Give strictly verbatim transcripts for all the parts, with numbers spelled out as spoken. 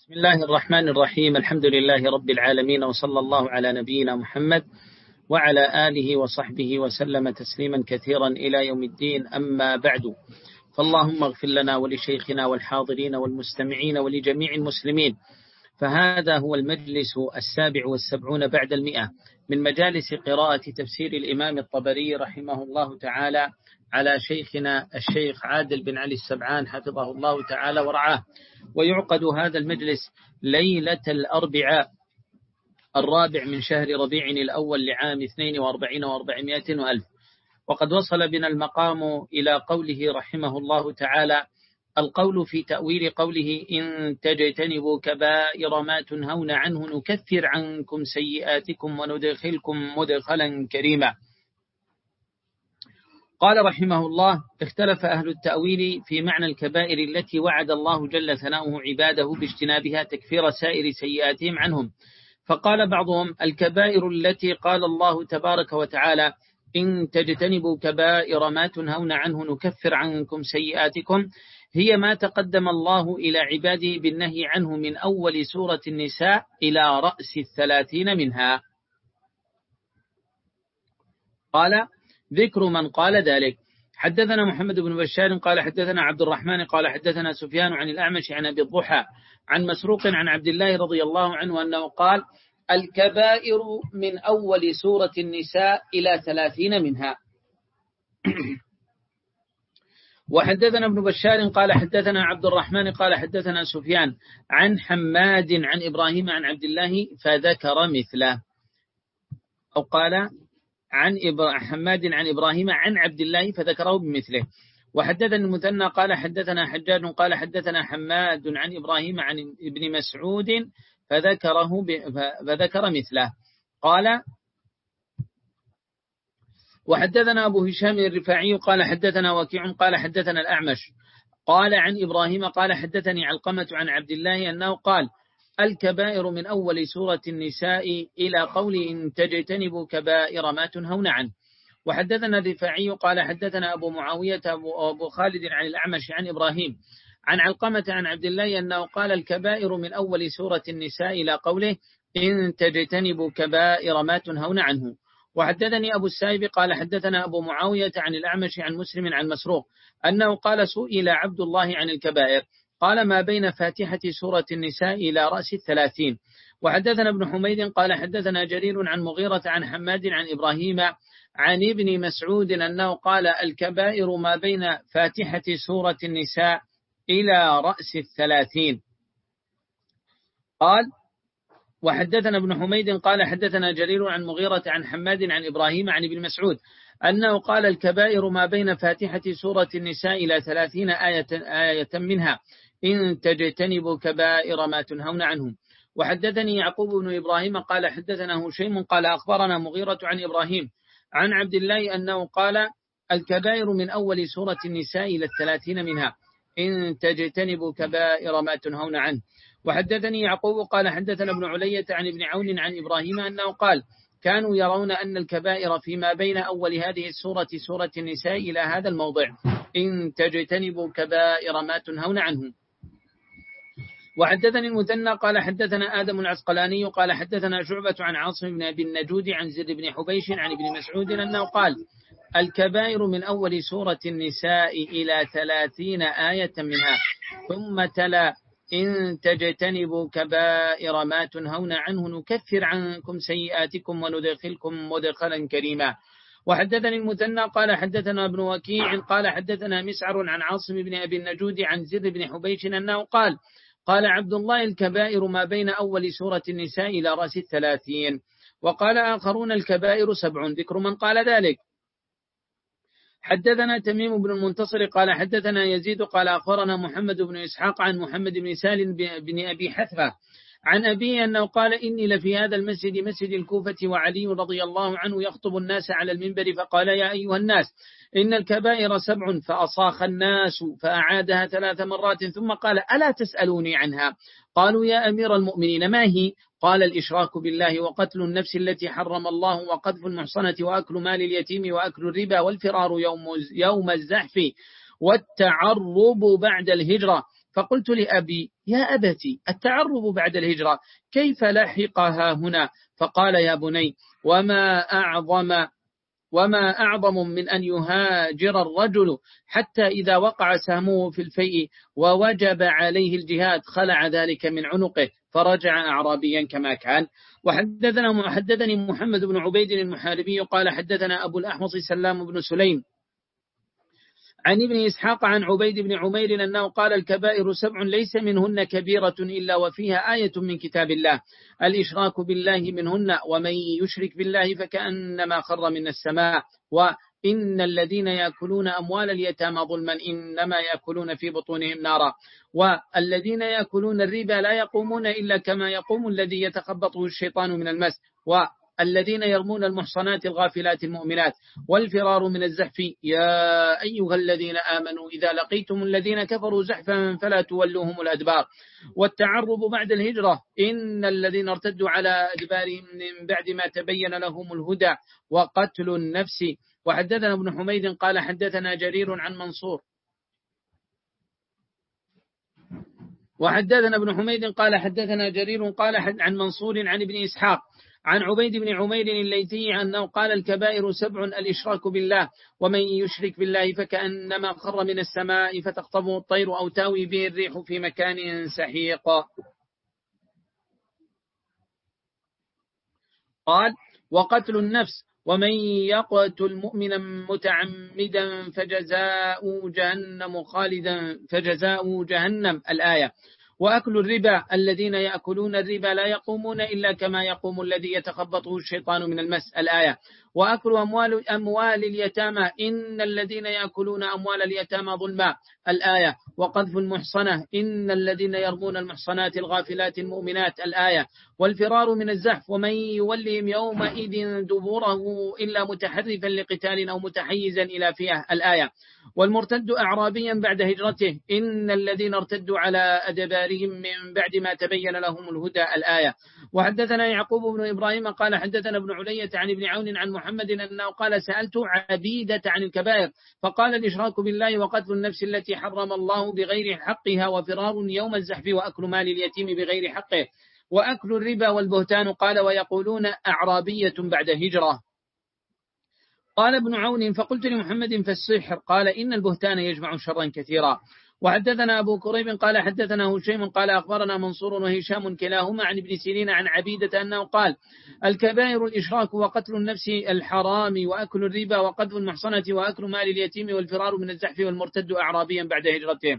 بسم الله الرحمن الرحيم. الحمد لله رب العالمين، وصلى الله على نبينا محمد وعلى آله وصحبه وسلم تسليما كثيرا إلى يوم الدين. أما بعد، فاللهم اغفر لنا ولشيخنا والحاضرين والمستمعين ولجميع المسلمين. فهذا هو المجلس السابع والسبعون بعد المئة من مجالس قراءة تفسير الإمام الطبري رحمه الله تعالى على شيخنا الشيخ عادل بن علي السبعان حفظه الله تعالى ورعاه. ويعقد هذا المجلس ليلة الأربعاء الرابع من شهر ربيع الأول لعام اثنين وأربعين وأربعمائة وألف. وقد وصل بنا المقام إلى قوله رحمه الله تعالى: القول في تأويل قوله: إن تجتنبوا كبائر ما تنهون عنه نكفر عنكم سيئاتكم وندخلكم مدخلا كريما. قال رحمه الله: اختلف أهل التأويل في معنى الكبائر التي وعد الله جل ثناؤه عباده باجتنابها تكفير سائر سيئاتهم عنهم. فقال بعضهم: الكبائر التي قال الله تبارك وتعالى: إن تجتنبوا كبائر ما تنهون عنه نكفر عنكم سيئاتكم، هي ما تقدم الله إلى عباده بالنهي عنه من أول سورة النساء إلى رأس الثلاثين منها. قال: ذكر من قال ذلك. حدثنا محمد بن بشار قال حدثنا عبد الرحمن قال حدثنا سفيان عن الأعمش عن أبي الضحى عن مسروق عن عبد الله رضي الله عنه أنه قال: الكبائر من أول سورة النساء إلى ثلاثين منها. وحدثنا ابن بشار قال حدثنا عبد الرحمن قال حدثنا سفيان عن حماد عن إبراهيم عن عبد الله فذكر مثله، أو قال عن حماد عن إبراهيم عن عبد الله فذكره بمثله. وحدثنا المثنى قال حدثنا حجاج قال حدثنا حماد عن إبراهيم عن ابن مسعود فذكره فذكر مثله. قال: وحدثنا أبو هشام الرفاعي قال حدثنا وكيع قال حدثنا الأعمش قال عن إبراهيم قال حدثني علقمة عن عبد الله أنه قال: الكبائر من أول سورة النساء إلى قول إن تجتنبوا كبائر ما تنهون عنه. وحدثنا الرفاعي قال حدثنا أبو معاوية أبو خالد عن الأعمش عن إبراهيم عن علقمة عن عبد الله أنه قال: الكبائر من أول سورة النساء إلى قوله إن تجتنبوا كبائر ما تنهون عنه. وحدثني أبو السائب قال حدثنا أبو معاوية عن الأعمش عن مسلم عن مسروق أنه قال: سئل عبد الله عن الكبائر قال: ما بين فاتحة سورة النساء إلى رأس الثلاثين. وحدثنا ابن حميد قال حدثنا جرير عن مغيرة عن حماد عن إبراهيم عن ابن مسعود أنه قال: الكبائر ما بين فاتحة سورة النساء إلى رأس الثلاثين. قال: وحدثنا ابن حميد قال حدثنا جرير عن مغيرة عن حماد عن إبراهيم عن ابن مسعود أنه قال: الكبائر ما بين فاتحة سورة النساء إلى ثلاثين آية, آية منها إن تجتنبوا كبائر ما تنهون عنه. وحدثني يعقوب بن إبراهيم قال حدثنا هشيم قال أخبرنا مغيرة عن إبراهيم عن عبد الله أنه قال: الكبائر من أول سورة النساء إلى الثلاثين منها إن تجتنبوا كبائر ما تنهون عنه. وحدثني يعقوب قال حدثنا ابن علية عن ابن عون عن إبراهيم أنه قال: كانوا يرون أن الكبائر فيما بين أول هذه السورة سورة النساء إلى هذا الموضع إن تجتنبوا كبائر ما تنهون عنه. وحدثني المثنى قال حدثنا آدم العسقلاني قال حدثنا شعبة عن عاصم بن أبي النجود عن زر بن حبيش عن ابن مسعود أنه قال: الكبائر من أول سورة النساء إلى ثلاثين آية منها. ثم تلا: إن تجتنبوا كبائر ما تنهون عنه نكفر عنكم سيئاتكم وندخلكم مدخلا كريما. وحدثني المثنى قال حدثنا ابن وكيع قال حدثنا مسعر عن عاصم بن أبي النجود عن زر بن حبيش أنه قال: قال عبد الله: الكبائر ما بين أول سورة النساء إلى رأس الثلاثين. وقال آخرون: الكبائر سبع. ذكر من قال ذلك. حدثنا تميم بن المنتصر قال حدثنا يزيد قال أخبرنا محمد بن إسحاق عن محمد بن سالم بن أبي حثمة عن أبيه أنه قال: إني لفي هذا المسجد مسجد الكوفة وعلي رضي الله عنه يخطب الناس على المنبر فقال: يا أيها الناس إن الكبائر سبع. فأصاخ الناس فأعادها ثلاث مرات ثم قال: ألا تسألوني عنها؟ قالوا: يا أمير المؤمنين ما هي؟ قال: الإشراك بالله وقتل النفس التي حرم الله وقذف المحصنة وأكل مال اليتيم وأكل الربا والفرار يوم, يوم الزحف والتعرب بعد الهجرة فقلت لأبي يا أبتي التعرب بعد الهجرة كيف لحقها هنا؟ فقال يا بني وما أعظم وما أعظم من أن يهاجر الرجل حتى إذا وقع سهمه في الفيء ووجب عليه الجهاد خلع ذلك من عنقه فرجع أعرابيا كما كان. وحدثنا حدثني محمد بن عبيد المحاربي قال حدثنا أبو الأحوص سلام بن سليم عن ابن إسحاق عن عبيد بن عمير أنه قال الكبائر سبع ليس منهن كبيرة إلا وفيها آية من كتاب الله الإشراك بالله منهن ومن يشرك بالله فكأنما خر من السماء وإن الذين يأكلون أموال اليتامى ظلما إنما يأكلون في بطونهم نارا والذين يأكلون الربا لا يقومون إلا كما يقوم الذي يتخبطه الشيطان من المس و الذين يرمون المحصنات الغافلات المؤمنات والفرار من الزحف يا أيها الذين آمنوا إذا لقيتم الذين كفروا زحفا فلا تولوهم الأدبار والتعرب بعد الهجرة إن الذين ارتدوا على أدبارهم من بعد ما تبين لهم الهدى وقتل النفس. وحدثنا ابن حميد قال حدثنا جرير عن منصور وحدثنا ابن حميد قال حدثنا جرير قال عن منصور عن ابن إسحاق عن عبيد بن عمير الليثي أنه قال الكبائر سبع الإشراك بالله ومن يشرك بالله فكأنما خر من السماء فتخطفه الطير أو تاوي به الريح في مكان سحيق. قال وقتل النفس ومن يقتل مؤمنا متعمدا فجزاء جهنم خالدا فجزاء جهنم الآية. وأكل الربا الذين يأكلون الربا لا يقومون إلا كما يقوم الذي يتخبطه الشيطان من المس الآية. وأكل أموال, أموال اليتامى إن الذين يأكلون أموال اليتامى ظلما الآية. وقذف المحصنة إن الذين يرمون المحصنات الغافلات المؤمنات الآية. والفرار من الزحف ومن يولهم يومئذ دبوره إلا متحرفا لقتال أو متحيزا إلى فئة الآية. والمرتد أعرابيا بعد هجرته إن الذين ارتدوا على أدبارهم من بعد ما تبين لهم الهدى الآية. وحدثنا يعقوب بن إبراهيم قال حدثنا ابن علية عن ابن عون عن محمد أنه قال سألت عبيدة عن الكبائر فقال الإشراك بالله وقتل النفس التي حرم الله بغير حقها وفرار يوم الزحف وأكل مال اليتيم بغير حقه وأكل الربا والبهتان. قال ويقولون أعرابية بعد هجرة. قال ابن عون فقلت لمحمد فالسحر قال إن البهتان يجمع شرا كثيرا. وحدثنا أبو كريب قال حدثنا هشيم قال أخبرنا منصور وهشام كلاهما عن ابن سيرين عن عبيدة أنه قال الكبائر الإشراك وقتل النفس الحرام وأكل الربا وقذف المحصنة وأكل مال اليتيم والفرار من الزحف والمرتد أعرابيا بعد هجرته.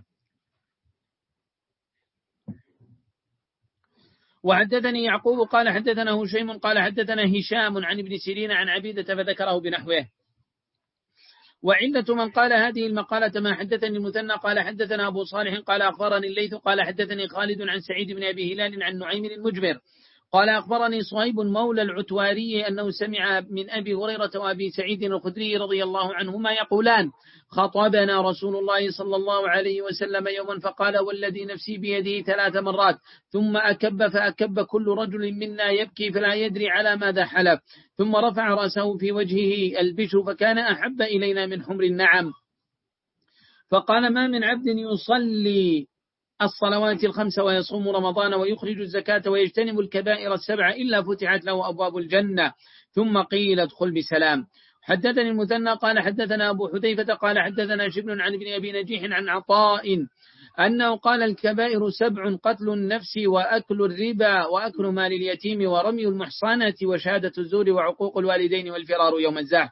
وحدثني يعقوب قال حدثنا هشيم قال حدثنا هشام عن ابن سيرين عن عبيدة فذكره بنحوه. وعلة من قال هذه المقالة ما حدثني المثنى قال حدثنا أبو صالح قال أخبرني الليث قال حدثني خالد عن سعيد بن أبي هلال عن نعيم المجمر قال أخبرني صهيب مولى العتواري أنه سمع من أبي هريرة وأبي سعيد الخدري رضي الله عنهما يقولان خطبنا رسول الله صلى الله عليه وسلم يوما فقال والذي نفسي بيده ثلاث مرات ثم أكب فأكب كل رجل منا يبكي فلا يدري على ماذا حلف ثم رفع رأسه في وجهه البشر فكان أحب إلينا من حمر النعم. فقال ما من عبد يصلي الصلوات الخمس ويصوم رمضان ويخرج الزكاة ويجتنب الكبائر السبع إلا فتحت له أبواب الجنة. ثم قيل ادخل بسلام. حدثني المثنى قال حدثنا أبو حذيفة قال حدثنا شبل عن ابن أبي نجيح عن عطاء أنه قال الكبائر سبع قتل النفس وأكل الربا وأكل مال اليتيم ورمي المحصنة وشهادة الزور وعقوق الوالدين والفرار يوم الزحف.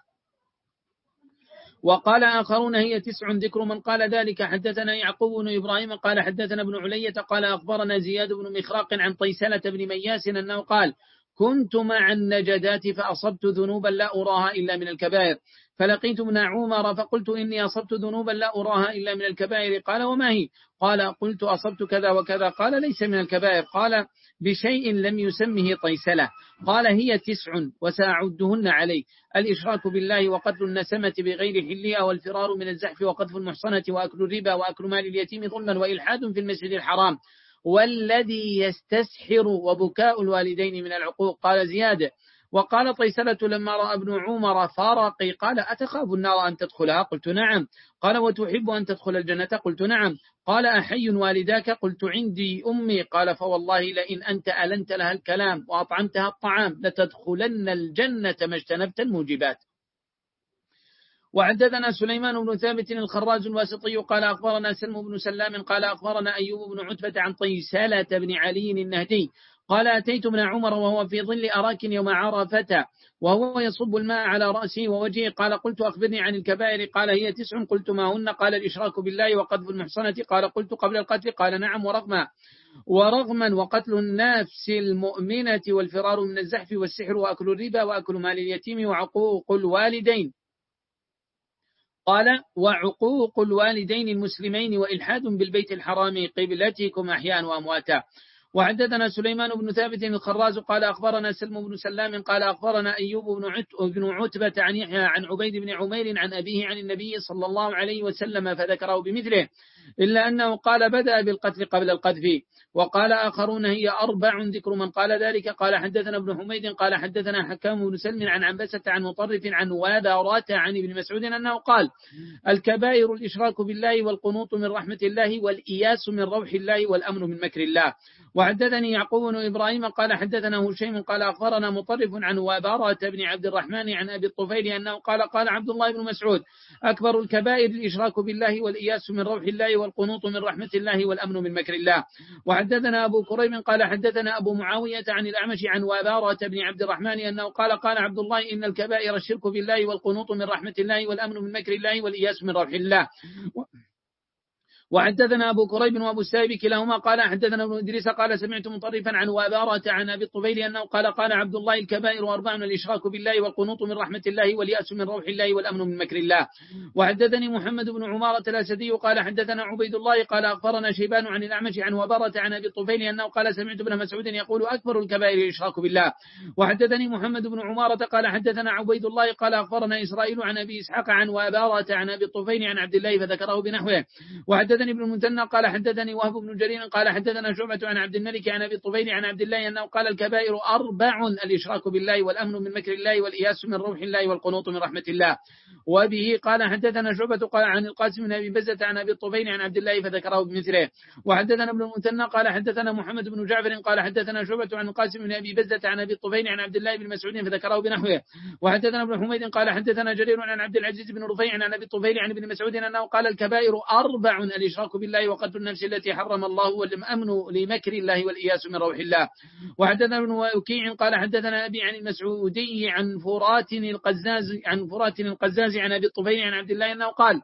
وقال آخرون هي تسع ذكر من قال ذلك. حدثنا يعقوب بن إبراهيم قال حدثنا ابن علية قال أخبرنا زياد بن مخراق عن طيسلة بن مياس أنه قال كنت مع النجدات فأصبت ذنوبا لا أراها إلا من الكبائر فلقيت ابن عمر فقلت إني أصبت ذنوبا لا أراها إلا من الكبائر قال وما هي؟ قال قلت أصبت كذا وكذا قال ليس من الكبائر قال بشيء لم يسمه طيسلة قال هي تسع وسأعدهن علي الإشراك بالله وقتل النسمة بغير حلها والفرار من الزحف وقذف المحصنة وأكل الربا وأكل مال اليتيم ظلما وإلحاد في المسجد الحرام والذي يستسحر وبكاء الوالدين من العقوق. قال زياد وقال طيسلة لما رأى ابن عمر فارقي قال أتخاف النار أن تدخلها؟ قلت نعم. قال وتحب أن تدخل الجنة؟ قلت نعم. قال أحي والداك؟ قلت عندي أمي. قال فوالله لئن أنت ألنت لها الكلام وأطعمتها الطعام لتدخلن الجنة ما اجتنبت الموجبات. وحدثنا سليمان بن ثابت الخراز الواسطي قال أخبرنا سلم بن سلام قال أخبرنا أيوب بن عتبة عن طيسالة بن علي النهدي قال أتيت ابن عمر وهو في ظل أراك يوم عرفة وهو يصب الماء على رأسه ووجهه قال قلت أخبرني عن الكبائر قال هي تسع قلت ما هن قال الإشراك بالله وقذف المحصنة قال قلت قبل القتل قال نعم ورغما ورغما وقتل النفس المؤمنة والفرار من الزحف والسحر وأكل الربا وأكل مال اليتيم وعقوق الوالدين قال وعقوق الوالدين المسلمين وإلحاد بالبيت الحرام قبلتكم أحياء وأمواتا. وحدثنا سليمان بن ثابت الخراز قال أخبرنا سلم بن سلام قال أخبرنا أيوب بن عتبة عن يحيى عن عبيد بن عمير عن أبيه عن النبي صلى الله عليه وسلم فذكره بمثله إلا أنه قال بدأ بالقتل قبل القذف. وقال آخرون هي أربع ذكر من قال ذلك. قال حدثنا ابن حميد قال حدثنا حكام بن سلم عن عنبسة عن مطرف عن وادارات عن ابن مسعود أنه قال الكبائر الإشراك بالله والقنوط من رحمة الله والإياس من روح الله والأمن من مكر الله. وحدثني يعقوب بن إبراهيم قال حدثنا هشيم قال أخبرنا مطرف عن وابارة بن عبد الرحمن عن أبي الطفيل أنه قال قال عبد الله بن مسعود أكبر الكبائر الإشراك بالله والإياس من روح الله والقنوط من رحمة الله والأمن من مكر الله. وحدثنا أبو كريم قال حدثنا أبو معاوية عن الأعمش عن وابارة بن عبد الرحمن أنه قال قال عبد الله إن الكبائر الشرك بالله والقنوط من رحمة الله والأمن من مكر الله والإياس من روح الله. وحدثنا أبو كريب وأبو السائب كلاهما قال حدثنا ابن إدريس قال سمعت مطرفا عن وابارة عن أبي الطفيل أنه قال قال عبد الله الكبائر أربع الإشراك بالله والقنوط من رحمة الله واليأس من روح الله والأمن من مكر الله. وحدثني محمد بن عمارة الأسدي قال حدثنا عبيد الله قال أخبرنا شيبان عن الأعمش عن وابارة عن أبي الطفيل أنه قال سمعت ابن مسعود يقول أكبر الكبائر الإشراك بالله. وحدثني محمد بن عمارة قال حدثنا عبيد الله قال أخبرنا إسرائيل عن أبي إسحاق عن وابارة عن أبي الطفيل عن عبد الله فذكره بنحوه. وحدثني ابن المثنى قال حدثني وهب بن جرير قال حدثنا شعبة عن عبد الملك عن أبي الطفيل عن عبد الله أنه قال الكبائر أربع الإشراك بالله والأمن من مكر الله والإياس من روح الله والقنوط من رحمة الله. وبه قال حدثنا شعبة قال عن القاسم بن أبي بزة عن أبي الطفيل عن عبد الله فذكره بمثله. وحدثنا ابن المثنى قال حدثنا محمد بن جعفر قال حدثنا شعبة عن القاسم بن أبي بزة عن أبي الطفيل عن عبد الله بن مسعود فذكره بنحوه. وحدثنا ابن حميد قال حدثنا جرير عن عبد العزيز بن رفيع عن أبي الطفيل عن ابن مسعود أنه قال الكبائر أربع الإشراك بالله وقتل النفس التي حرم الله والأمن لمكر الله والإياس من روح الله. وحدثنا ابن وكيع قال حدثنا أبي عن المسعودي عن فرات القزاز عن فرات القزاز عن أبي الطفيل عن عبد الله أنه قال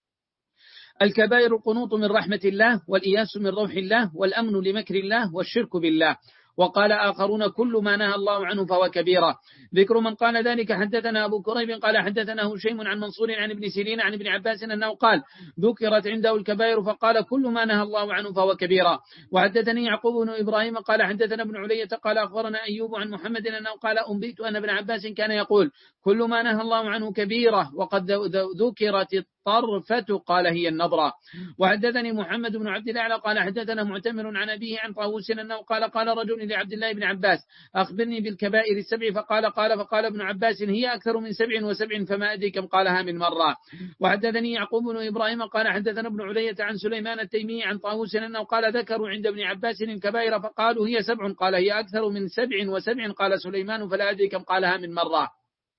الكبائر القنوط من رحمة الله والإياس من روح الله والأمن لمكر الله والشرك بالله. وقال آخرون كل ما نهى الله عنه فهو كبيرة. ذكر من قال ذلك حدثنا أبو كريب قال حدثنا هشيم عن منصور عن ابن سيرين عن ابن عباس أنه قال ذكرت عنده الكبائر فقال كل ما نهى الله عنه فهو كبيرة. وحدثني يعقوب بن إبراهيم قال حدثنا ابن علية قال أخبرنا أيوب عن محمد أنه قال أنبئت أن ابن عباس كان يقول كل ما نهى الله عنه كبيرة وقد ذكرت الطرفة قال هي النظرة. وحدثني محمد بن عبد الأعلى قال حدثنا معتمر عن أبيه عن طاووس أنه قال قال رجل لعبد الله بن عباس أخبرني بالكبائر السبع فقال قال فقال ابن عباس هي أكثر من سبع وسبع فما أدري كم قالها من مرة. وحدثني يعقوب بن إبراهيم قال حدثنا ابن علية عن سليمان التيمي عن طاووس أنه قال ذكروا عند ابن عباس الكبائر فقالوا هي سبع قال هي أكثر من سبع وسبع قال سليمان فلا أدري كم قالها من مرة.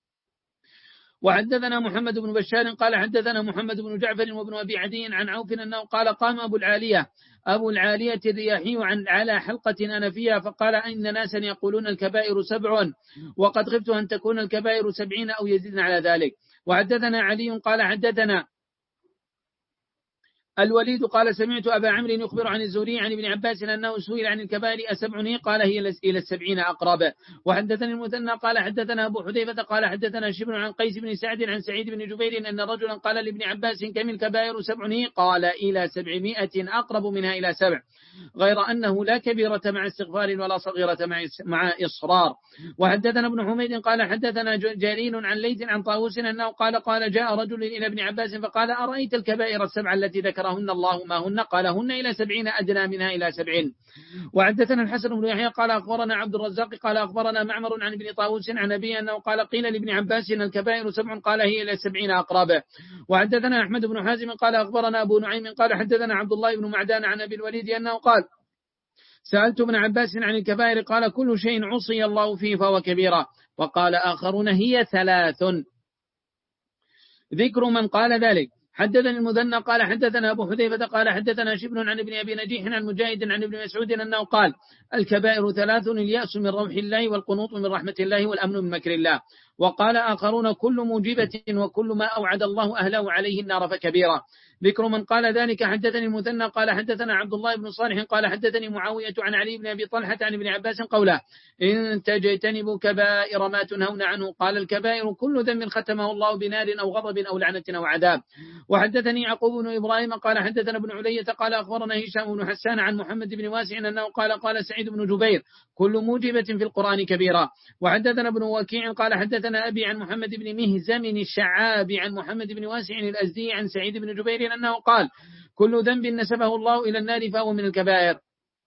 وحدثنا محمد بن بشار قال حدثنا محمد بن جعفر وابن أبي عدي عن عوف أنه قال قام أبو العالية أبو العالية الرياحي عن على حلقة أنا فيها فقال إن ناسا يقولون الكبائر سبع وقد خفت أن تكون الكبائر سبعين أو يزيدن على ذلك. وحدثنا علي قال حدثنا الوليد قال سمعت أبا عمرو يخبر عن الزهري عن ابن عباس أنه سئل عن الكبائر أسبعني قال هي إلى السبعين أقرب. وحدثني المثنى قال حدثنا أبو حذيفة قال حدثنا شبر عن قيس بن سعد عن سعيد بن جبير أن رجلا قال لابن عباس كم الكبائر سبعني قال إلى سبعمائة أقرب منها إلى سبع غير أنه لا كبيرة مع استغفار ولا صغيرة مع إصرار. وحدثنا ابن حميد قال حدثنا جرير عن ليث عن طاووس أنه قال قال جاء رجل إلى ابن عباس فقال أرأيت الكبائر السبع التي ذكر ذكرهن الله ما هن قال هن إلى سبعين أدنى منها إلى سبعين. وحدثنا الحسن بن يحيى قال أخبرنا عبد الرزاق قال أخبرنا معمر عن ابن طاووس عن أبي أنه قال قيل لابن عباس إن الكبائر سبع قال هي إلى سبعين أقرب. وحدثنا أحمد بن حازم قال أخبرنا أبو نعيم قال حدثنا عبد الله بن معدان عن أبي الوليد أنه قال سألت ابن عباس عن الكبائر قال كل شيء عصي الله فيه فهو كبيرة. وقال آخرون هي ثلاث. ذكر من قال ذلك. حدثنا المثنى قال حدثنا أبو حذيفة قال حدثنا شبل عن ابن أبي نجيح عن مجاهد عن ابن مسعود أنه قال الكبائر ثلاث اليأس من روح الله والقنوط من رحمة الله والأمن من مكر الله. وقال آخرون كل موجبة وكل ما أوعد الله أهله عليه النار فكبيرة. ذكر من قال ذلك. حدثني المثنى قال حدثنا عبد الله بن صالح قال حدثني معاوية عن علي بن أبي طلحة عن ابن عباس قوله إن تجتنبوا كبائر ما تنهون عنه قال الكبائر كل ذنب ختمه الله بنار أو غضب أو لعنة أو عذاب. وحدثني يعقوب بن إبراهيم قال حدثنا ابن علية قال أخبرنا هشام بن حسان عن محمد بن واسع أنه قال قال سعيد بن جبير كل موجبة في القرآن كبيرة. وحدثنا ابن وكيع قال حدثنا أبي عن محمد بن مهزم الشعابي عن محمد بن واسع الأزدي عن سعيد بن جبير أنه قال كل ذنب نسبه الله إلى النار فهو من الكبائر.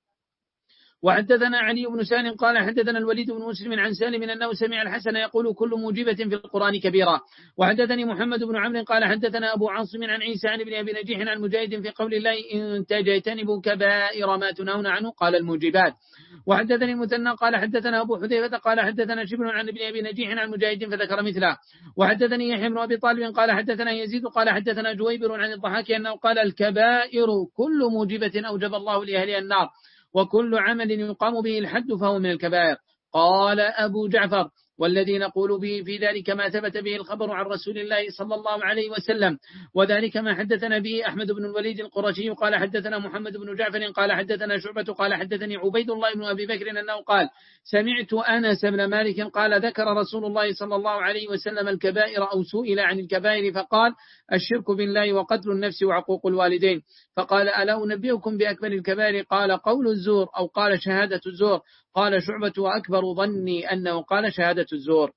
وحدثنا علي بن سالم قال حدثنا الوليد بن مسلم عن سالم أنه سمع الحسن يقول كل موجبة في القرآن كبيرة. وحدثني محمد بن عمرو قال حدثنا أبو عاصم عن عيسى عن ابن أبي نجيح عن مجاهد في قول الله إن تجتنبوا كبائر ما تنهون عنه قال الموجبات. وحدثني المثنى قال حدثنا أبو حذيفة قال حدثنا شبل عن ابن أبي نجيح عن مجاهد فذكر مثله. وحدثني يحيى بن أبي طالب قال حدثنا يزيد قال حدثنا جويبر عن الضحاك أنه قال الكبائر كل موجبة أوجب الله لأهلها النار وكل عمل يقام به الحد فهو من الكبائر. قال أبو جعفر والذي نقول به في ذلك ما ثبت به الخبر عن رسول الله صلى الله عليه وسلم وذلك ما حدثنا به أحمد بن الوليد القرشي قال حدثنا محمد بن جعفر قال حدثنا شعبة قال حدثني عبيد الله بن أبي بكر أنه قال سمعت أنس بن مالك قال ذكر رسول الله صلى الله عليه وسلم الكبائر أو سئل عن الكبائر فقال الشرك بالله وقتل النفس وعقوق الوالدين فقال ألا أنبئكم بأكبر الكبائر قال قول الزور أو قال شهادة الزور قال شعبة وأكبر ظني أنه قال شهادة الزور.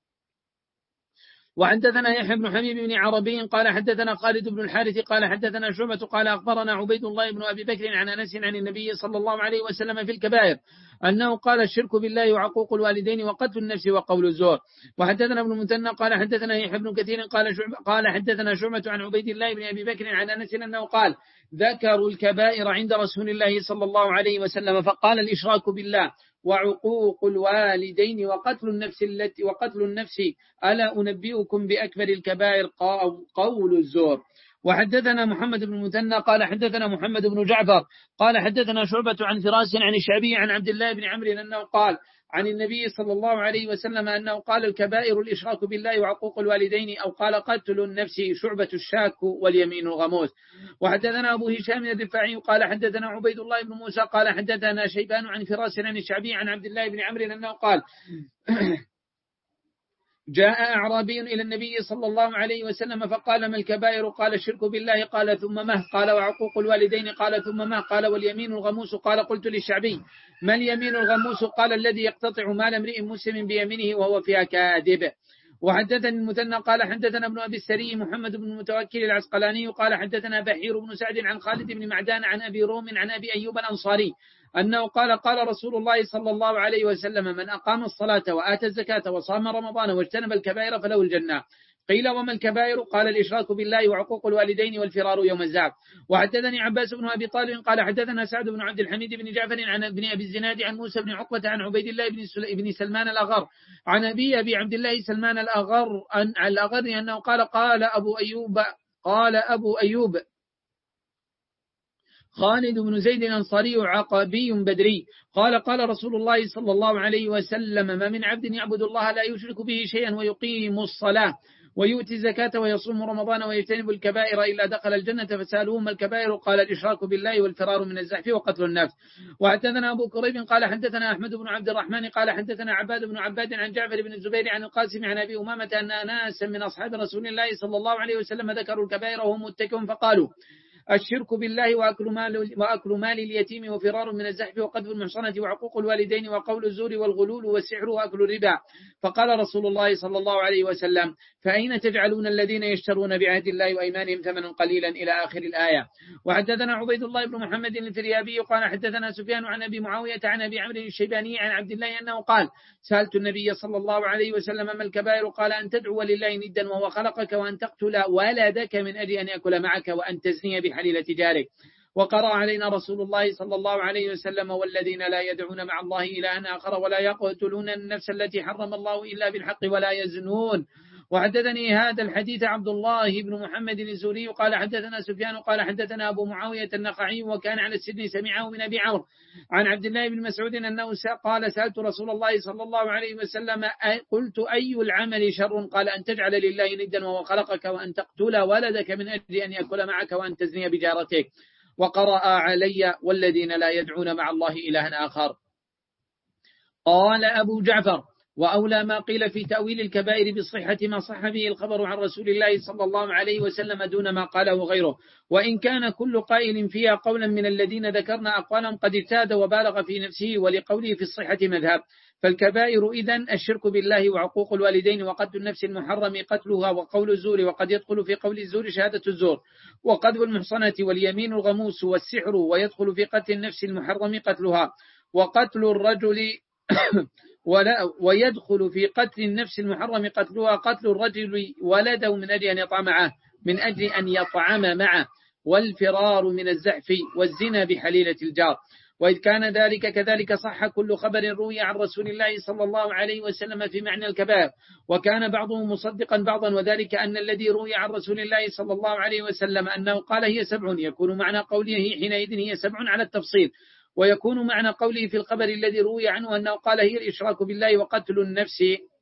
وحدثنا يحيى بن حبيب بن عربي قال حدثنا خالد بن الحارث قال حدثنا شعبة قال أخبرنا عبيد الله بن أبي بكر عن أنس عن النبي صلى الله عليه وسلم في الكبائر أنه قال الشرك بالله وعقوق الوالدين وقتل النفس وقول الزور. وحدثنا ابن المثنى قال حدثنا يحيى بن كثير قال شعبة قال حدثنا شعبة عن عبيد الله بن أبي بكر عن أنس أنه قال ذكروا الكبائر عند رسول الله صلى الله عليه وسلم فقال الإشراك بالله وعقوق الوالدين وقتل النفس التي وقتل النفس ألا أنبئكم بأكبر الكبائر قول الزور. وحدثنا محمد بن المثنى قال حدثنا محمد بن جعفر قال حدثنا شعبة عن فراس عن الشعبي عن عبد الله بن عمرو أنه قال عن النبي صلى الله عليه وسلم أنه قال الكبائر الإشراك بالله وعقوق الوالدين أو قال قتل النفس شعبة الشاك واليمين الغموس. وحدثنا أبو هشام الرفاعي قال حدثنا عبيد الله بن موسى قال حدثنا شيبان عن فراس عن الشعبي عن عبد الله بن عمرو أنه قال جاء أعرابي إلى النبي صلى الله عليه وسلم فقال ما الكبائر قال الشرك بالله قال ثم ما قال وعقوق الوالدين قال ثم ما قال واليمين الغموس قال قلت للشعبي ما اليمين الغموس قال الذي يقتطع مال امرئ مسلم بيمينه وهو فيها كاذب. وحدثني المثنى قال حدثنا ابن أبي السري محمد بن المتوكل العسقلاني قال حدثنا بحير بن سعد عن خالد بن معدان عن أبي روم عن أبي أيوب الأنصاري أنه قال قال رسول الله صلى الله عليه وسلم من أقام الصلاة وآتى الزكاة وصام رمضان واجتنب الكبائر فله الجنة. قيل وما الكبائر قال الإشراك بالله وعقوق الوالدين والفرار يوم الزعف. وحدثني عباس بن أبي طالب قال حدثنا سعد بن عبد الحميد بن جعفر عن ابن أبي الزناد عن موسى بن عقبة عن عبيد الله بن سلمان الأغر عن أبي أبي عبد الله سلمان الأغر عن الأغر أنه قال قال أبو أيوب قال أبو أيوب خالد بن زيد الأنصاري عقبي بدري قال قال رسول الله صلى الله عليه وسلم ما من عبد يعبد الله لا يشرك به شيئا ويقيم الصلاة ويؤتي الزكاة ويصوم رمضان ويجتنب الكبائر إلا دخل الجنة فسألوه ما الكبائر قال الإشراك بالله والفرار من الزحف وقتل النفس. وحدثنا أبو كريب قال حدثنا أحمد بن عبد الرحمن قال حدثنا عباد بن عباد عن جعفر بن الزبير عن القاسم عن أبي أمامة أن ناسا من أصحاب رسول الله صلى الله عليه وسلم ذكروا الكبائر وهم متكئون فقالوا الشرك بالله وأكل مال, وأكل مال اليتيم وفرار من الزحف وقذف المحصنة وعقوق الوالدين وقول الزور والغلول والسحر وأكل الربا. فقال رسول الله صلى الله عليه وسلم: فأين تجعلون الذين يشترون بعهد الله وأيمانهم ثمنا قليلا إلى آخر الآية. وحدثنا عبيد الله بن محمد الفريابي قال حدثنا سفيان عن أبي معاوية عن أبي عمرو الشيباني عن عبد الله أنه قال: سألت النبي صلى الله عليه وسلم: ما الكبائر؟ قال: أن تدعو لله ندا وهو خلقك، وأن تقتل ولدك من أجل أن يأكل معك، وأن تزني بحليلة جارك. وقرأ علينا رسول الله صلى الله عليه وسلم: والذين لا يدعون مع الله إلها آخر ولا يقتلون النفس التي حرم الله إلا بالحق ولا يزنون. وحدثني هذا الحديث عبد الله بن محمد الزوري قال حدثنا سفيان قال حدثنا أبو معاوية النخعي وكان على السن سمعه من أبي عمرو عن عبد الله بن مسعود أنه قال: سألت رسول الله صلى الله عليه وسلم: قلت: أي العمل شر؟ قال: أن تجعل لله ندا وهو خلقك، وأن تقتل ولدك من أجل أن يأكل معك، وأن تزني بجارتك. وقرأ علي: والذين لا يدعون مع الله إلها آخر. قال أبو جعفر: وأولى ما قيل في تأويل الكبائر بالصحة ما صح به الخبر عن رسول الله صلى الله عليه وسلم دون ما قاله غيره، وإن كان كل قائل فيها قولا من الذين ذكرنا أقوالهم قد اجتهد وبالغ في نفسه، ولقوله في الصحة مذهب. فالكبائر إذن الشرك بالله وعقوق الوالدين وقتل النفس المحرم قتلها وقول الزور، وقد يدخل في قول الزور شهادة الزور، وقذف المحصنة واليمين الغموس والسحر، ويدخل في قتل النفس المحرم قتلها، وقتل الرجل ولا ويدخل في قتل النفس المحرم قتلها قتل الرجل ولده من أجل أن يطعم معه من أجل أن يطعم معه، والفرار من الزحف، والزنا بحليلة الجار. وإذ كان ذلك كذلك صح كل خبر روي عن رسول الله صلى الله عليه وسلم في معنى الكبائر، وكان بعضهم مصدقا بعضا، وذلك أن الذي روي عن رسول الله صلى الله عليه وسلم أنه قال هي سبع، يكون معنى قوله حينئذ هي سبع على التفصيل، ويكون معنى قوله في الخبر الذي روي عنه أنه قال هي الإشراك بالله وقتل النفس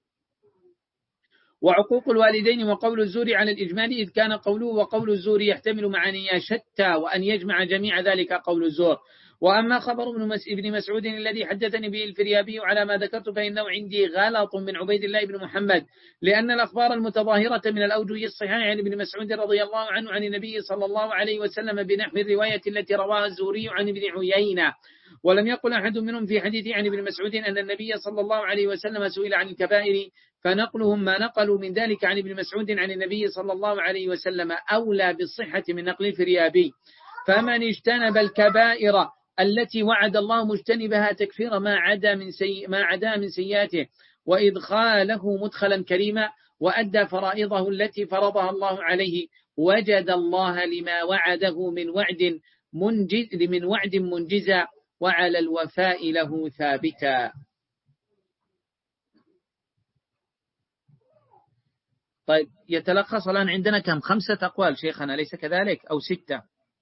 وعقوق الوالدين وقول الزور على الإجمال، إذ كان قوله وقول الزور يحتمل معاني شتى، وأن يجمع جميع ذلك قول الزور. وأما خبر ابن مسعود الذي حدثني به الفريابي على ما ذكرت فإنه عندي غلط من عبيد الله بن محمد، لأن الأخبار المتظاهرة من الأوجه الصحيحة عن ابن مسعود رضي الله عنه عن النبي صلى الله عليه وسلم بنحو الرواية التي رواها الزهري عن ابن عيينة، ولم يقل أحد منهم في حديثه عن ابن مسعود أن النبي صلى الله عليه وسلم سئل عن الكبائر، فنقلهم ما نقلوا من ذلك عن ابن مسعود عن النبي صلى الله عليه وسلم أولى بالصحة من نقل الفريابي. فمن اجتنب الكبائر التي وعد الله مجتنبها تكفير ما عدا من سي ما عدا من سيئاته، وإدخاله مدخلا كريما، وأدى فرائضه التي فرضها الله عليه، وجد الله لما وعده من وعد منجز من وعد منجزا، وعلى الوفاء له ثابتا. طيب، يتلخص الآن عندنا كم؟ خمسة أقوال شيخنا، ليس كذلك؟ أو ستة؟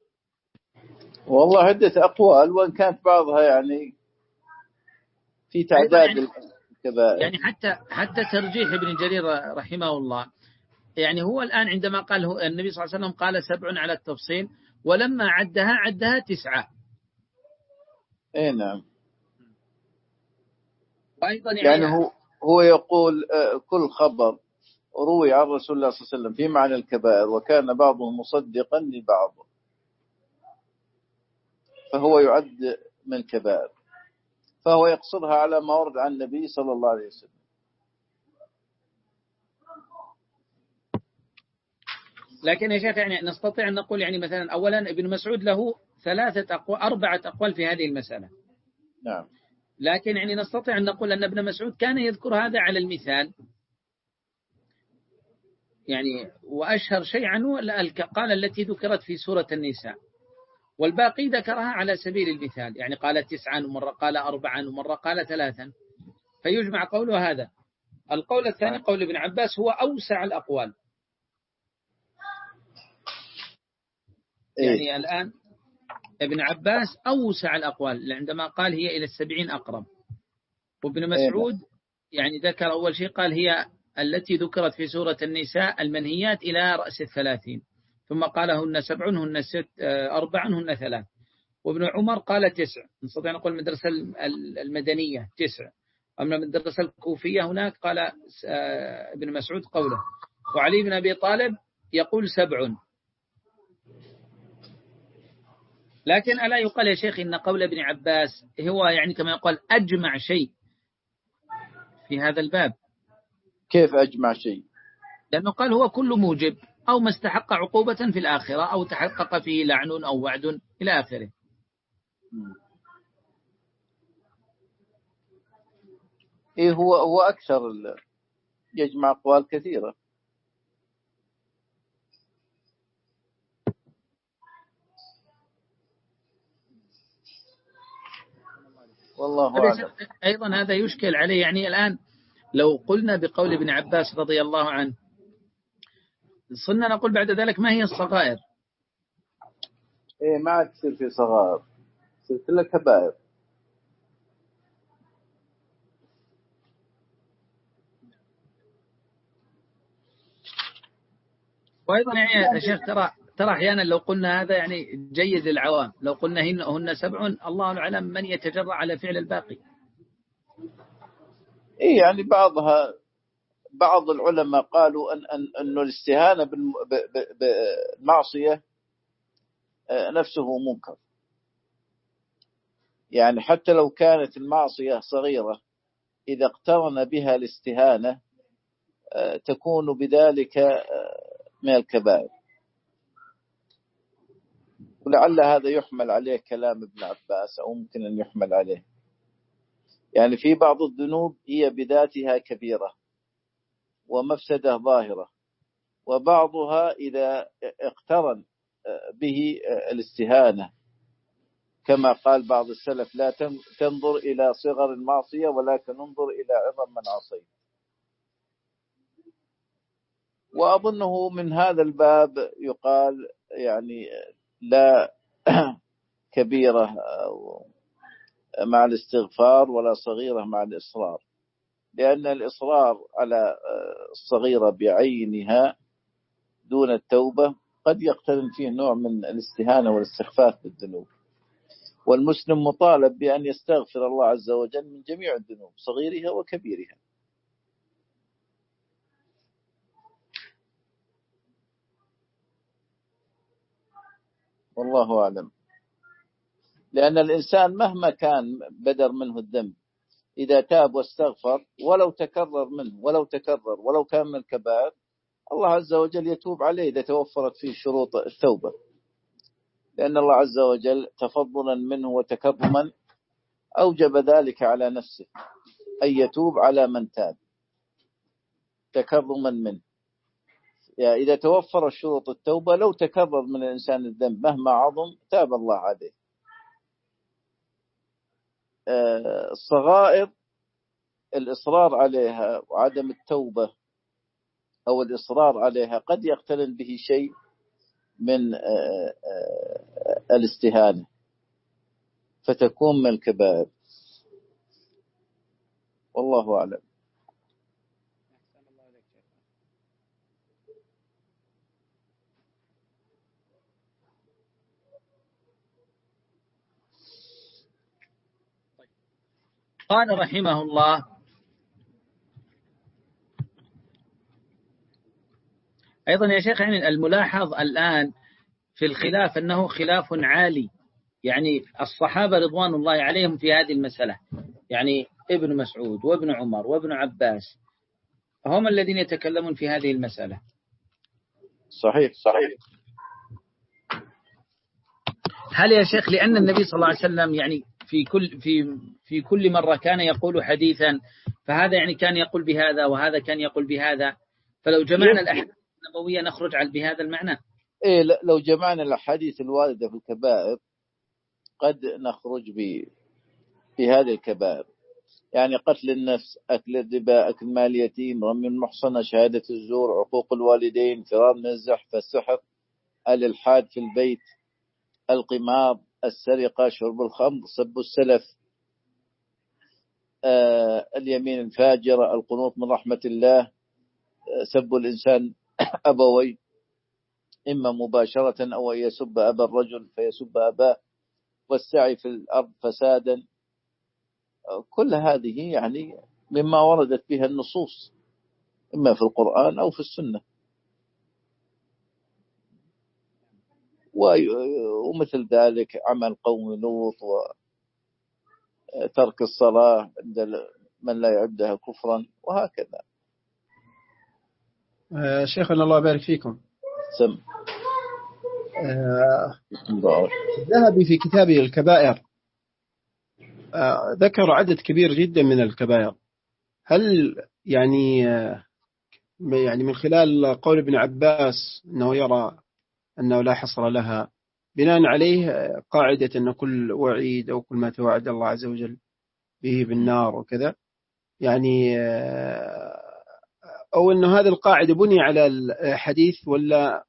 والله عدة أقوال، وإن كانت بعضها يعني في تعداد يعني الكبائر، يعني حتى حتى ترجيح ابن جرير رحمه الله، يعني هو الآن عندما قال هو النبي صلى الله عليه وسلم قال سبع على التفصيل، ولما عدها عدها تسعة. اي نعم. وأيضا يعني, يعني هو هو يقول كل خبر روي عن رسول الله صلى الله عليه وسلم في معنى الكبائر وكان بعضهم مصدقا لبعض فهو يعد من الكبائر، فهو يقصرها على ما ورد عن النبي صلى الله عليه وسلم. لكن يا شيخ يعني نستطيع أن نقول يعني مثلا أولا ابن مسعود له ثلاثة أقوال أربعة أقوال في هذه المسألة. نعم. لكن يعني نستطيع أن نقول أن ابن مسعود كان يذكر هذا على المثال، يعني وأشهر شيء عنه قال التي ذكرت في سورة النساء، والباقي ذكرها على سبيل المثال، يعني قال تسعا ومرة قال أربعا ومرة قال ثلاثا، فيجمع قوله هذا. القول الثاني قول ابن عباس هو أوسع الأقوال، يعني الآن ابن عباس أوسع الأقوال عندما قال هي إلى السبعين أقرب، وابن مسعود يعني ذكر أول شيء قال هي التي ذكرت في سورة النساء المنهيات إلى رأس الثلاثين، ثم قال هن سبع هن ست أربع هن ثلاث. وابن عمر قال تسع، نستطيع نقول المدرسة المدنية تسع. أما المدرسة الكوفية هناك قال ابن مسعود قوله. وعلي بن أبي طالب يقول سبع. لكن ألا يقال يا شيخ إن قول ابن عباس هو يعني كما يقال أجمع شيء في هذا الباب؟ كيف أجمع شيء؟ لأنه قال هو كل موجب أو ما استحق عقوبة في الآخرة أو تحقق فيه لعن أو وعد إلى آخره. إيه هو هو أكثر يجمع أقوال كثيرة. والله أعلم. أيضا هذا يشكل عليه، يعني الآن لو قلنا بقول ابن عباس رضي الله عنه صرنا نقول بعد ذلك ما هي الصغائر؟ إيه ما عاد تصير في صغائر، صرت لها كبائر. وأيضا يعني يا شيخ ترى ترى أحيانا لو قلنا هذا يعني جيد للعوام، لو قلنا هن هن سبع الله أعلم من يتجرأ على فعل الباقي. إيه يعني بعضها بعض العلماء قالوا أن أن أنه الاستهانة بالمعصية نفسه منكر، يعني حتى لو كانت المعصية صغيرة إذا اقترن بها الاستهانة تكون بذلك من الكبائر. ولعل هذا يحمل عليه كلام ابن عباس أو ممكن أن يحمل عليه، يعني في بعض الذنوب هي بذاتها كبيرة ومفسدة ظاهرة، وبعضها إذا اقترن به الاستهانة كما قال بعض السلف لا تنظر إلى صغر المعصية ولكن انظر إلى عظم من عصيت. وأظنه من هذا الباب يقال يعني لا كبيرة مع الاستغفار ولا صغيرة مع الإصرار، لأن الإصرار على الصغيرة بعينها دون التوبة قد يقترن فيه نوع من الاستهانة والاستخفاف بالذنوب. والمسلم مطالب بأن يستغفر الله عز وجل من جميع الذنوب صغيرها وكبيرها. والله أعلم. لأن الإنسان مهما كان بدر منه الذنب إذا تاب واستغفر ولو تكرر منه ولو تكرر ولو كان من الكبائر الله عز وجل يتوب عليه إذا توفرت فيه شروط التوبة، لأن الله عز وجل تفضلا منه وتكرما أوجب ذلك على نفسه أن يتوب على من تاب تكرما منه. يعني إذا توفر شروط التوبة لو تكرر من الإنسان الذنب مهما عظم تاب الله عليه. الصغائر الإصرار عليها وعدم التوبة أو الإصرار عليها قد يقترن به شيء من الاستهانة فتكون من الكبائر. والله أعلم. قال رحمه الله أيضا يا شيخ يعني الملاحظ الآن في الخلاف أنه خلاف عالي، يعني الصحابة رضوان الله عليهم في هذه المسألة، يعني ابن مسعود وابن عمر وابن عباس هم الذين يتكلمون في هذه المسألة. صحيح صحيح. هل يا شيخ لأن النبي صلى الله عليه وسلم يعني في كل في في كل مرة كان يقول حديثا، فهذا يعني كان يقول بهذا وهذا كان يقول بهذا، فلو جمعنا الأحاديث النبوية نخرج على بهذا المعنى؟ إيه لو جمعنا الأحاديث الواردة في الكبائر قد نخرج بهذه الكبائر، يعني قتل النفس، أكل الربا، أكل مال يتيم، رمي المحصنة، شهادة الزور، عقوق الوالدين، فرار من الزحف، السحر، الإلحاد في البيت، القمار، السرقة، شرب الخمر، سب السلف، آه، اليمين الفاجرة، القنوط من رحمة الله، آه، سب الإنسان أبوي إما مباشرة أو يسب أبا الرجل فيسب أباه، والسعي في الأرض فسادا. كل هذه يعني مما وردت بها النصوص إما في القرآن أو في السنة. ومثل ذلك عمل قوم لوط وترك الصلاة عند من لا يعدها كفرا وهكذا. آه شيخنا الله يبارك فيكم. سم آه الذهبي في كتابه الكبائر آه ذكر عدد كبير جدا من الكبائر. هل يعني آه يعني من خلال قول ابن عباس أنه يرى أنه لا حصر لها، بناء عليه قاعدة أن كل وعيد أو كل ما توعد الله عز وجل به بالنار وكذا، يعني أو أنه هذه القاعدة بني على الحديث ولا؟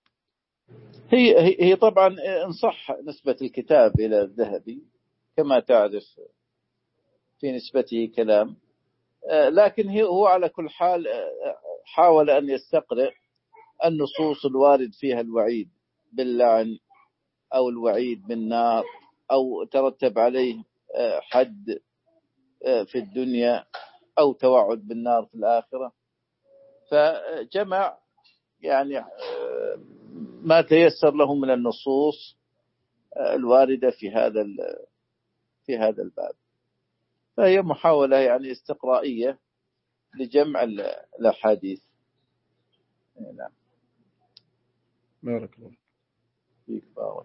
هي هي طبعا إن صح نسبة الكتاب إلى الذهبي كما تعرف في نسبته كلام، لكن هو على كل حال حاول أن يستقرئ النصوص الوارد فيها الوعيد باللعن أو الوعيد بالنار أو ترتب عليه حد في الدنيا أو توعد بالنار في الآخرة، فجمع يعني ما تيسر له من النصوص الواردة في هذا في هذا الباب. فهي محاولة يعني استقرائية لجمع الأحاديث. نعم. بارك الله فيك. بارك.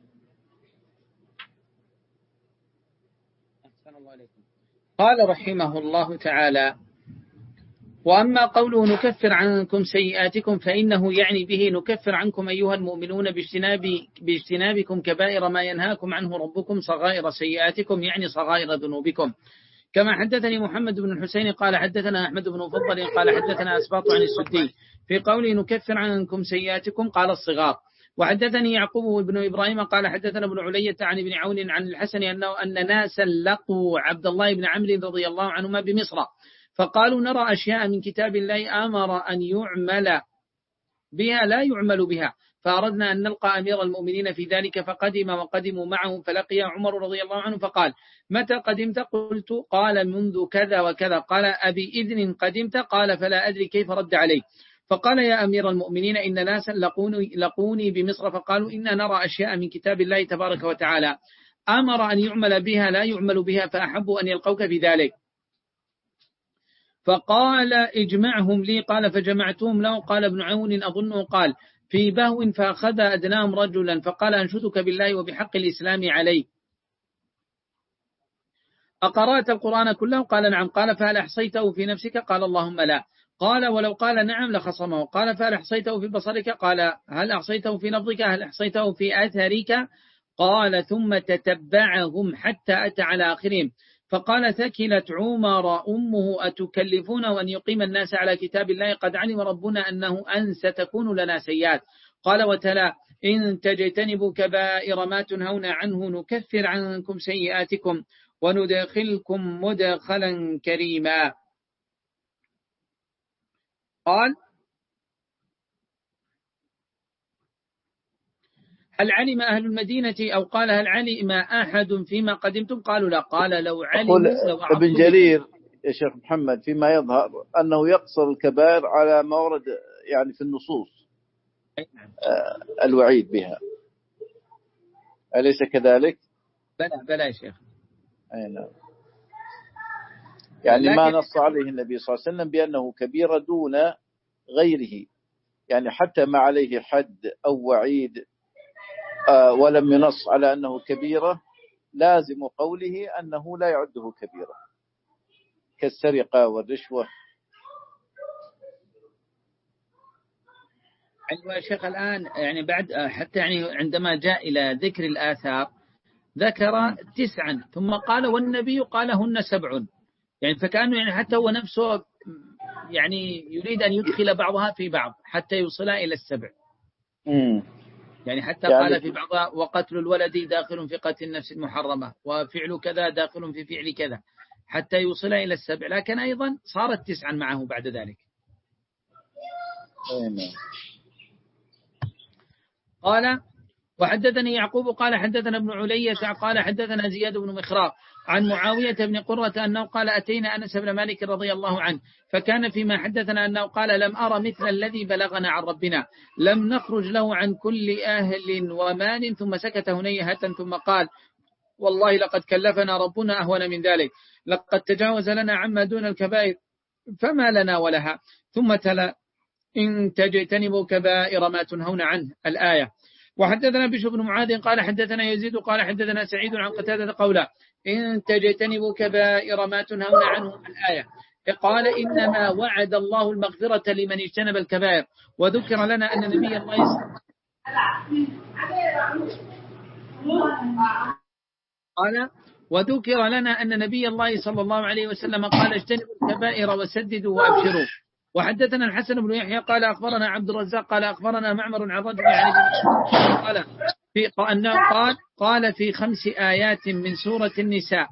قال رحمه الله تعالى: وأما قوله نكفر عنكم سيئاتكم فإنه يعني به نكفر عنكم أيها المؤمنون باجتناب باجتنابكم كبائر ما ينهاكم عنه ربكم صغائر سيئاتكم، يعني صغائر ذنوبكم. كما حدثني محمد بن الحسين قال حدثنا أحمد بن فضل قال حدثنا أسباط عن السدي في قوله نكفر عنكم سيئاتكم قال الصغار. وحدثني يعقوب بن إبراهيم قال حدثنا ابن علية عن ابن عون عن الحسن أنه أن ناسا لقوا عبد الله بن عمرو رضي الله عنهما بمصر فقالوا نرى أشياء من كتاب الله أمر أن يعمل بها لا يعمل بها، فأردنا أن نلقى أمير المؤمنين في ذلك فقدم وقدموا معه، فلقي عمر رضي الله عنه فقال متى قدمت؟ قلت قال منذ كذا وكذا. قال أبي إذن قدمت؟ قال فلا أدري كيف رد عليه. فقال يا أمير المؤمنين إن ناسا لقوني, لقوني بمصر فقالوا إنا نرى أشياء من كتاب الله تبارك وتعالى أمر أن يعمل بها لا يعمل بها، فأحبوا أن يلقوك بذلك. فقال اجمعهم لي. قال فجمعتهم له. قال ابن عون أظنه قال في بهو فأخذ أدناهم رجلا فقال أنشدك بالله وبحق الإسلام عليه أقرأت القرآن كله؟ قال نعم. قال فهل أحصيته في نفسك؟ قال اللهم لا. قال ولو قال نعم لخصمه. قال فهل أحصيته في بصرك؟ قال هل أحصيته في نبضك؟ هل أحصيته في أثرك؟ قال ثم تتبعهم حتى أتى على آخرهم فقال ثكلت عمر أمه أتكلفونه أن يقيم الناس على كتاب الله قد علم ربنا أنه أن ستكون لنا سيئات. قال وتلا إن تجتنبوا كبائر ما تنهون عنه نكفر عنكم سيئاتكم وندخلكم مدخلا كريما. قال هل علم أهل المدينة أو قال هل علم أحد فيما قدمتم؟ قالوا لا. قال لو علموا لو ابن جرير يا شيخ محمد فيما يظهر أنه يقصر الكبائر على ما ورد يعني في النصوص آه الوعيد بها، أليس كذلك؟ بلى بلى يا شيخ. أي نعم. يعني ما نص عليه النبي صلى الله عليه وسلم بأنه كبيرة دون غيره، يعني حتى ما عليه حد أو وعيد آه ولم ينص على أنه كبيرة لازم قوله أنه لا يعده كبيرة كالسرقة والرشوة. أيوة يا شيخ. الآن يعني بعد حتى يعني عندما جاء إلى ذكر الآثار ذكر تسعا ثم قال والنبي قالهن سبع، يعني فكأنه يعني حتى هو نفسه يعني يريد أن يدخل بعضها في بعض حتى يوصل إلى السبع. مم. يعني حتى يعني قال في بعضها وقتل الولد داخل في قتل النفس المحرمة وفعل كذا داخل في فعل كذا حتى يوصل إلى السبع، لكن أيضا صارت تسعا معه بعد ذلك. قال وحدثني يعقوب قال حدثنا ابن علية قال حدثنا زياد بن مخراق عن معاوية بن قرة أنه قال أتينا أنس بن مالك رضي الله عنه فكان فيما حدثنا أنه قال لم أرى مثل الذي بلغنا عن ربنا لم نخرج له عن كل أهل ومال ثم سكت هنيهة ثم قال والله لقد كلفنا ربنا أهون من ذلك لقد تجاوز لنا عما دون الكبائر فما لنا ولها ثم تلا إن تجتنبوا كبائر ما تنهون عنه الآية. وحدثنا بشر بن معاذ قال حدثنا يزيد قال حدثنا سعيد عن قتادة قوله إن تجتنبوا كبائر ما تنهون عنه الآية قال إنما وعد الله المغفرة لمن اجتنب الكبائر وذكر لنا أن نبي الله قال وذكر لنا أن نبي الله صلى الله عليه وسلم قال اجتنبوا الكبائر وسددوا وأبشروا. وحدثنا الحسن بن يحيى قال أخبرنا عبد الرزاق قال أخبرنا معمر عن رجل عن قال في قال قال في خمس آيات من سورة النساء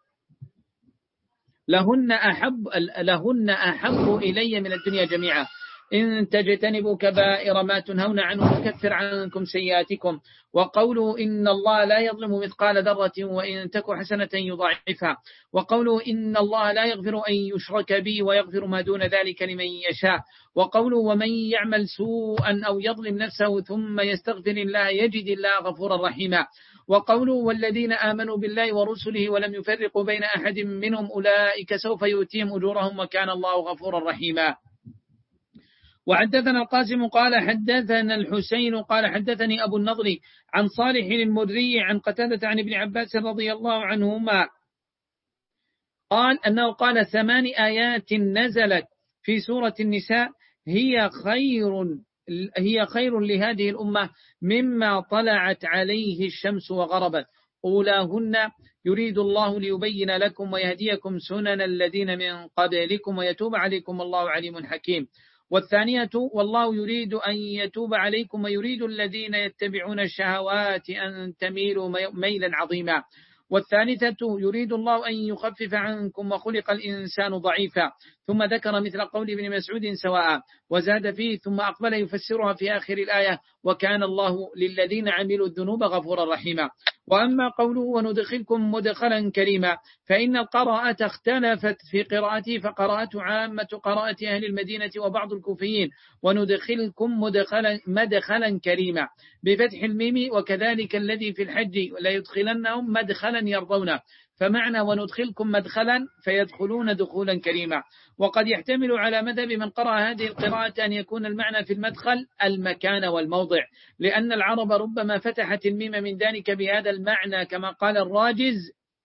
لهن أحب لهن أحب إلي من الدنيا جميعا إن تجتنبوا كبائر ما تنهون عنه نكفر عنكم سيئاتكم وقولوا إن الله لا يظلم مثقال ذرة وإن تك حسنة يضاعفها وقولوا إن الله لا يغفر أن يشرك به ويغفر ما دون ذلك لمن يشاء وقولوا ومن يعمل سوءا أو يظلم نفسه ثم يستغفر الله يجد الله غفورا رحيما وقولوا والذين آمنوا بالله ورسله ولم يفرقوا بين أحد منهم أولئك سوف يؤتيهم أجورهم وكان الله غفورا رحيما. وحدثنا القاسم قال حدثنا الحسين قال حدثني أبو النضر عن صالح المري عن قتادة عن ابن عباس رضي الله عنهما قال أنه قال ثمان آيات نزلت في سورة النساء هي خير هي خير لهذه الأمة مما طلعت عليه الشمس وغربت أولاهن يريد الله ليبين لكم ويهديكم سنن الذين من قبلكم ويتوب عليكم الله عليم حكيم والثانية والله يريد أن يتوب عليكم ويريد الذين يتبعون الشهوات أن تميلوا ميلا عظيما والثالثة يريد الله أن يخفف عنكم وخلق الإنسان ضعيفا ثم ذكر مثل قول ابن مسعود سواء وزاد فيه ثم أقبل يفسرها في آخر الآية وكان الله للذين عملوا الذنوب غفورا رحيما. وأما قوله وندخلكم مدخلا كريما فإن القراءة اختلفت في قراءته فقراءته عامة قراءة أهل المدينة وبعض الكوفيين وندخلكم مدخلا مدخلا كريما بفتح الميم وكذلك الذي في الحج لا يدخلنهم مدخلا يرضونه فمعنى وندخلكم مدخلا فيدخلون دخولا كريما. وقد يحتمل على مذهب من قرأ هذه القراءة أن يكون المعنى في المدخل المكان والموضع لأن العرب ربما فتحت الميم من ذلك بهذا المعنى كما قال الراجز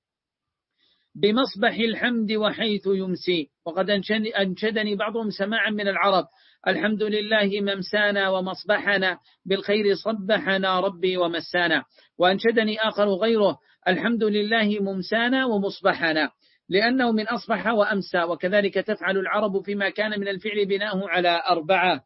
بمصبح الحمد وحيث يمسي. وقد أنشدني بعضهم سماعا من العرب الحمد لله ممسانا ومصبحنا بالخير صبحنا ربي ومسانا. وأنشدني آخر غيره الحمد لله ممسانا ومصبحنا لأنه من أصبح وأمسى وكذلك تفعل العرب فيما كان من الفعل بناءه على أربعة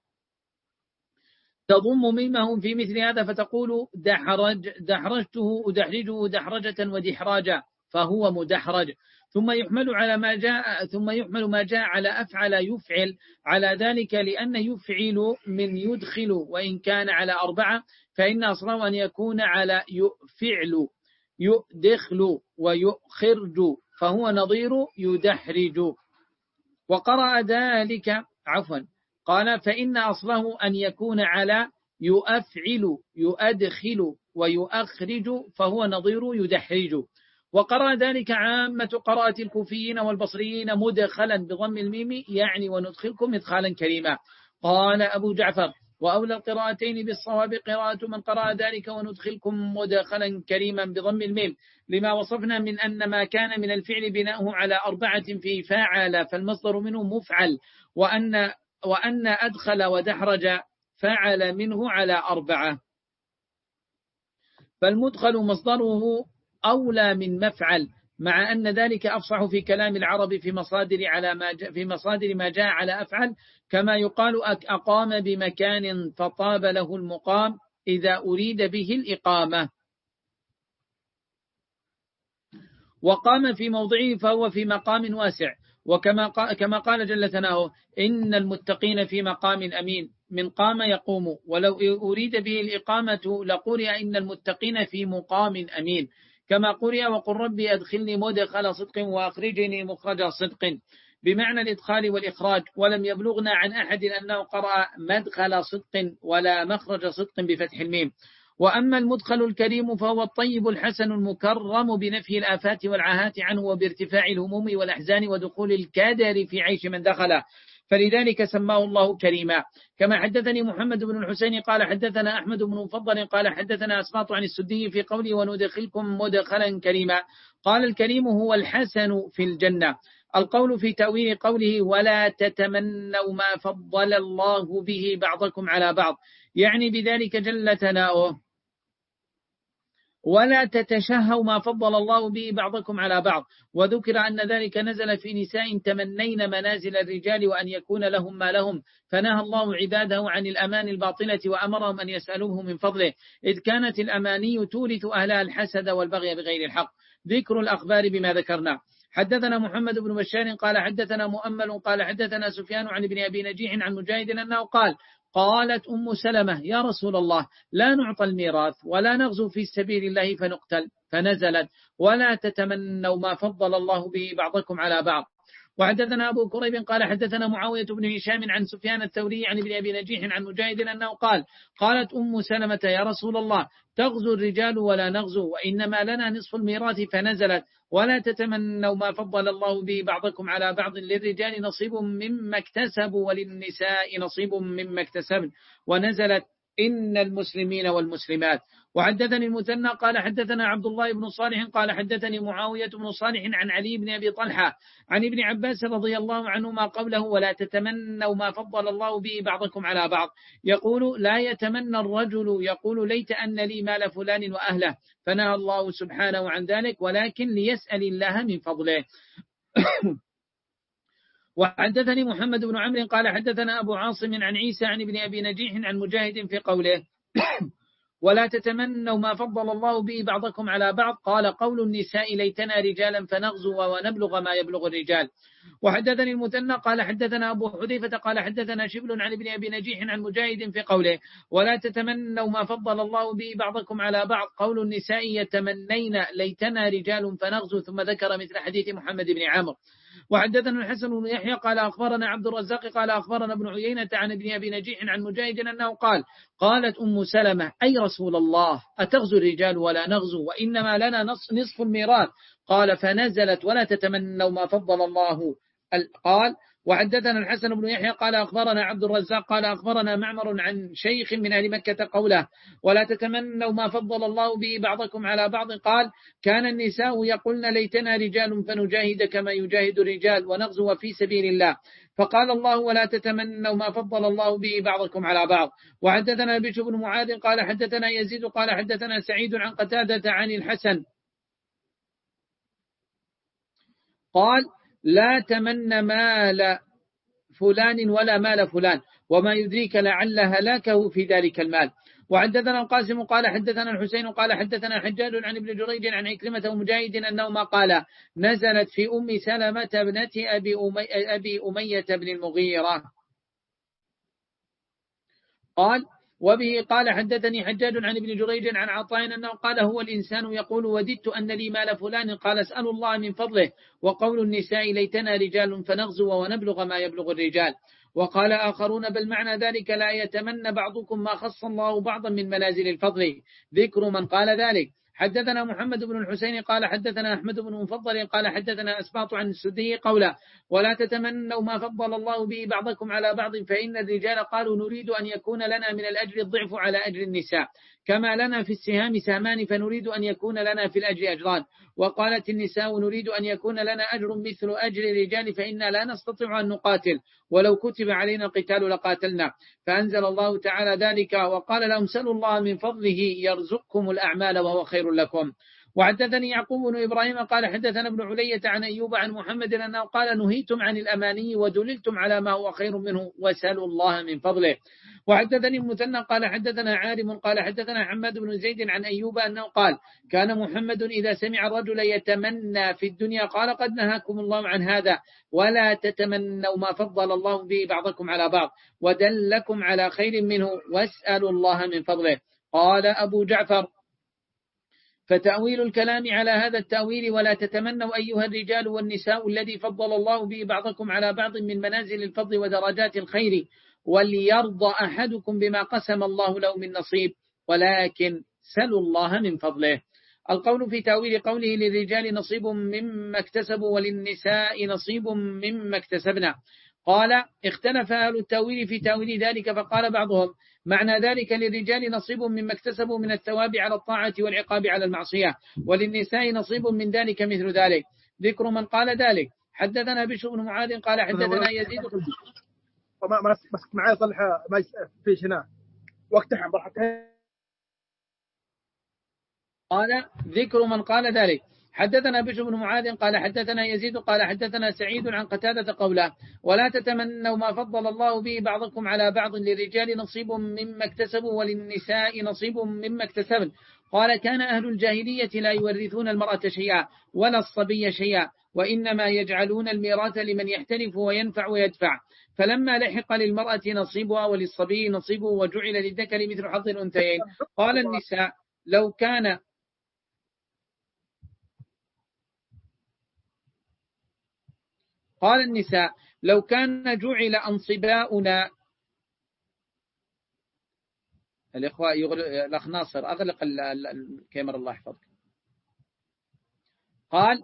تضم ميمهم في مثل هذا فتقول دحرج دحرجته أدحرجه دحرجة ودحراجة فهو مدحرج ثم يحمل على ما جاء ثم يحمل ما جاء على أفعل يفعل على ذلك لأن يفعل من يدخل وإن كان على أربعة فإن أصله أن يكون على يفعل يدخل ويخرج فهو نظير يدحرج. وقرأ ذلك عفوا قال فإن أصله أن يكون على يؤفعل يؤدخل ويؤخرج فهو نظير يدحرج. وقرأ ذلك عامة قراءة الكوفيين والبصريين مدخلا بضم الميم يعني وندخلكم مدخلا كريما. قال أبو جعفر وأولى القراءتين بالصواب قراءة من قرأ ذلك وندخلكم مدخلا كريما بضم الميم لما وصفنا من أن ما كان من الفعل بناؤه على أربعة في فاعل فالمصدر منه مفعل وأن, وأن أدخل ودحرج فاعل منه على أربعة فالمدخل مصدره أولى من مفعل مع أن ذلك أفصح في كلام العرب في مصادر على ما جاء في مصادر ما جاء على أفعل كما يقال أقام بمكان فطاب له المقام إذا أريد به الإقامة. وقام في موضعه فهو في مقام واسع. وكما كما قال جل ثناؤه إن المتقين في مقام أمين، من قام يقوم، ولو أريد به الإقامة لقرئ إن المتقين في مقام أمين، كما قرئ وقل ربي أدخلني مدخل صدق وأخرجني مخرج صدق، بمعنى الإدخال والإخراج. ولم يبلغنا عن أحد أنه قرأ مدخل صدق ولا مخرج صدق بفتح الميم. وأما المدخل الكريم فهو الطيب الحسن المكرم بنفي الآفات والعاهات عنه وبارتفاع الهموم والأحزان ودخول الكادر في عيش من دخله، فلذلك سماه الله كريما. كما حدثني محمد بن الحسين قال حدثنا أحمد بن مفضل قال حدثنا أسقاط عن السدي في قوله وندخلكم مدخلا كريما، قال الكريم هو الحسن في الجنة. القول في تأويل قوله ولا تتمنوا ما فضل الله به بعضكم على بعض، يعني بذلك جل ثناؤه ولا تتشهوا ما فضل الله به بعضكم على بعض. وذكر أن ذلك نزل في نساء تمنين منازل الرجال وأن يكون لهم ما لهم، فنهى الله عباده عن الأمان الباطلة وأمرهم أن يسألوه من فضله، إذ كانت الأماني تورث أهلها الحسد والبغي بغير الحق. ذكر الأخبار بما ذكرنا. حدثنا محمد بن بشار قال حدثنا مؤمل قال حدثنا سفيان عن ابن أبي نجيح عن مجاهد أنه قال قالت أم سلمة يا رسول الله لا نعطى الميراث ولا نغزو في سبيل الله فنقتل، فنزلت ولا تتمنوا ما فضل الله به بعضكم على بعض. وحدثنا أبو كريب قال حدثنا معاوية بن هشام عن سفيان الثوري عن ابن أبي نجيح عن مجاهد أنه قال قالت أم سلمة يا رسول الله تغزو الرجال ولا نغزو وإنما لنا نصف الميراث، فنزلت ولا تتمنوا ما فضل الله به بعضكم على بعض للرجال نصيب مما اكتسبوا وللنساء نصيب مما اكتسبن، ونزلت إن المسلمين والمسلمات. وحدثني المثنى قال حدثنا عبد الله بن صالح قال حدثني معاوية بن صالح عن علي بن أبي طلحة عن ابن عباس رضي الله عنهما قوله ولا تتمنوا ما فضل الله به بعضكم على بعض، يقول لا يتمنى الرجل يقول ليت أن لي مال فلان وأهله، فنهى الله سبحانه عن ذلك ولكن ليسأل الله من فضله. وحدثني محمد بن عمرو قال حدثنا أبو عاصم عن عيسى عن ابن أبي نجيح عن مجاهد في قوله ولا تتمنوا ما فضل الله به بعضكم على بعض، قال قول النساء ليتنا رجالا فنغزو ونبلغ ما يبلغ الرجال. وحدثني المثنى قال حدثنا أبو حذيفة قال حدثنا شبل عن ابن أبي نجيح عن مجاهد في قوله ولا تتمنوا ما فضل الله به بعضكم على بعض، قول النساء يتمنين ليتنا رجال فنغزو، ثم ذكر مثل حديث محمد بن عامر. وحدثنا الحسن بن يحيى قال أخبرنا عبد الرزاق قال أخبرنا ابن عيينة عن ابن أبي نجيح عن مجاهد أنه قال قالت أم سلمة أي رسول الله أتغزو الرجال ولا نغزو وإنما لنا نصف الميراث، قال فنزلت ولا تتمنوا ما فضل الله. قال وحدثنا الحسن بن يحيى قال أخبرنا عبد الرزاق قال أخبرنا معمر عن شيخ من أهل مكة قوله ولا تتمنوا ما فضل الله به بعضكم على بعض، قال كان النساء يقولن ليتنا رجال فنجاهد كما يجاهد الرجال ونغزو في سبيل الله، فقال الله ولا تتمنوا ما فضل الله به بعضكم على بعض. وحدثنا بشر بن معاذ قال حدثنا يزيد قال حدثنا سعيد عن قتادة عن الحسن قال لا تمن مال فلان ولا مال فلان وما يدريك لعل هلاكه في ذلك المال. وحدثنا القاسم قال حدثنا الحسين قال حدثنا حجاج عن ابن جريج عن عكرمة ومجاهد أنهما قال نزلت في أم سلمة ابنة أبي, أمي أبي أمية بن المغيرة. قال وبه قال حدثني حجاج عن ابن جريج عن عطاء أنه قال هو الإنسان يقول وددت أن لي مال فلان، قال اسأل الله من فضله، وقول النساء ليتنا رجال فنغزو ونبلغ ما يبلغ الرجال. وقال آخرون بل معنى ذلك لا يتمنى بعضكم ما خص الله بعضا من منازل الفضل، ذكر من قال ذلك. حدثنا محمد بن الحسين قال حدثنا أحمد بن مفضل قال حدثنا أسباط عن السدي قوله ولا تتمنوا ما فضل الله به بعضكم على بعض، فإن الرجال قالوا نريد أن يكون لنا من الأجر الضعف على أجر النساء، كما لنا في السهام سهمان فنريد أن يكون لنا في الأجر أجران. وقالت النساء نريد أن يكون لنا أجر مثل أجر الرجال فإنا لا نستطيع أن نقاتل ولو كتب علينا القتال لقاتلنا، فأنزل الله تعالى ذلك وقال لهم سلوا الله من فضله يرزقكم الأعمال وهو خير لكم. وحدثني يعقوب بن إبراهيم قال حدثنا ابن علية عن أيوب عن محمد أنه قال نهيتم عن الأماني ودللتم على ما هو خير منه وسألوا الله من فضله. وحدثني المثنى قال حدثنا عارم قال حدثنا حماد بن زيد عن أيوب أنه قال كان محمد إذا سمع الرجل يتمنى في الدنيا قال قد نهاكم الله عن هذا ولا تتمنوا ما فضل الله به بعضكم على بعض ودلكم على خير منه واسألوا الله من فضله. قال أبو جعفر فتأويل الكلام على هذا التأويل ولا تتمنوا أيها الرجال والنساء الذي فضل الله به بعضكم على بعض من منازل الفضل ودرجات الخير وليرضى أحدكم بما قسم الله له من نصيب ولكن سلوا الله من فضله. القول في تأويل قوله للرجال نصيب مما اكتسبوا وللنساء نصيب مما اكتسبنا. قال اختلف أهل التأويل في تأويل ذلك فقال بعضهم معنى ذلك للرجال نصيب مما اكتسبوا من الثواب على الطاعة والعقاب على المعصية وللنساء نصيب من ذلك مثل ذلك. ذكر من قال ذلك حدثنا بشر بن معاذ قال حدثنا يزيد ما مسك معي صلح ما فيش هنا واقتحم برحتين. قال ذكر من قال ذلك حدثنا بشر بن معاذ قال حدثنا يزيد قال حدثنا سعيد عن قتادة قوله ولا تتمنوا ما فضل الله به بعضكم على بعض للرجال نصيب مما اكتسبوا وللنساء نصيب مما اكتسبن. قال كان أهل الجاهلية لا يورثون المرأة شيئا ولا الصبي شيئا وإنما يجعلون الميراث لمن يحترف وينفع ويدفع فلما لحق للمرأة نصيبها وللصبي نصيبه وجعل للذكر مثل حظ الأنثيين. قال النساء لو كان قال النساء لو كان جعل أنصباؤنا الإخوة الأخ ناصر أغلق الكاميرا الله يحفظك. قال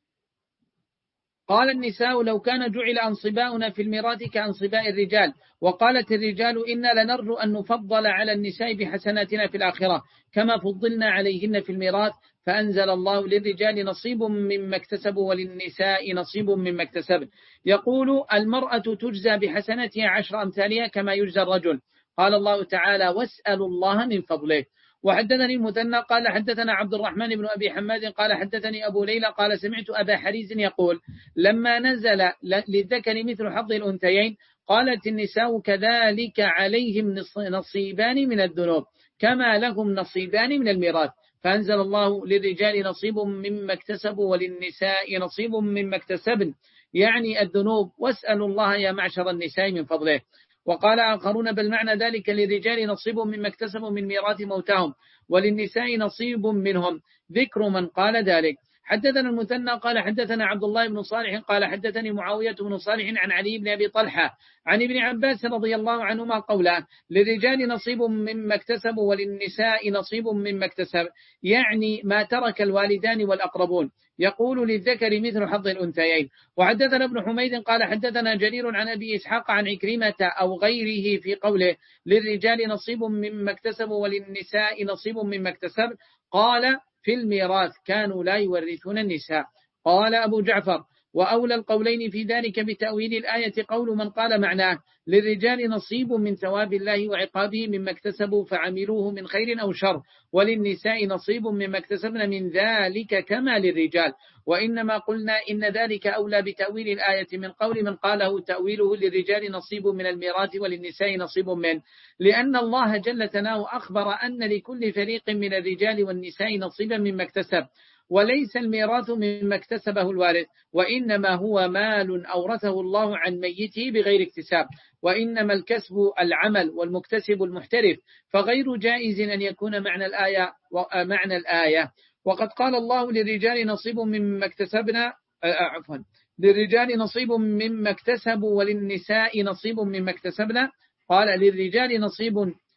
قال النساء لو كان جعل أنصباؤنا في الميراث كأنصباء الرجال وقالت الرجال إنا لنرجو أن نفضل على النساء بحسناتنا في الآخرة كما فضلنا عليهن في الميراث فأنزل الله للرجال نصيب مما اكتسبوا وللنساء نصيب مما اكتسبن. يقول المرأة تجزى بحسناتها عشر أمثالها كما يجزى الرجل. قال الله تعالى واسألوا الله من فضله. وحدثني المثنى قال حدثنا عبد الرحمن بن أبي حماد قال حدثني أبو ليلى قال سمعت أبا حريز يقول لما نزل للذكر مثل حظ الأنثيين قالت النساء كذلك عليهم نصيبان من الذنوب كما لهم نصيبان من الميراث فأنزل الله للرجال نصيب مما اكتسبوا وللنساء نصيب مما اكتسبن يعني الذنوب واسألوا الله يا معشر النساء من فضله. وقال آخرون بل معنى ذلك للرجال نصيب مما اكتسبوا من ميراث موتاهم وللنساء نصيب منهم. ذكر من قال ذلك. حدثنا المثنى قال حدثنا عبد الله بن صالح قال حدثني معاوية بن صالح عن علي بن أبي طلحة عن ابن عباس رضي الله عنهما قوله للرجال نصيب مما اكتسبوا وللنساء نصيب مما اكتسب يعني ما ترك الوالدان والأقربون. يقول للذكر مثل حظ الأنثيين. وحدثنا ابن حميد قال حدثنا جرير عن أبي إسحاق عن عكرمة أو غيره في قوله للرجال نصيب مما اكتسبوا وللنساء نصيب مما اكتسب قال في الميراث كانوا لا يورثون النساء. قال أبو جعفر وأولى القولين في ذلك بتأويل الآية قول من قال معناه للرجال نصيب من ثواب الله وعقابه مما اكتسبوا فعملوه من خير أو شر وللنساء نصيب مما اكتسبن من ذلك كما للرجال. وإنما قلنا إن ذلك أولى بتأويل الآية من قول من قاله تأويله للرجال نصيب من الميراث وللنساء نصيب منه لأن الله جل ثناؤه أخبر أن لكل فريق من الرجال والنساء نصيبا مما اكتسب وليس الميراث مما اكتسبه الوارث وإنما هو مال أورثه الله عن ميته بغير اكتساب وإنما الكسب العمل والمكتسب المحترف فغير جائز أن يكون معنى الآية معنى الآية. وقد قال الله للرجال نصيب مما اكتسبنا عفوا للرجال نصيب مما اكتسبوا وللنساء نصيب مما اكتسبنا قال للرجال نصيب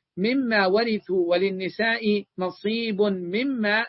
مما ورثوا وللنساء نصيب مما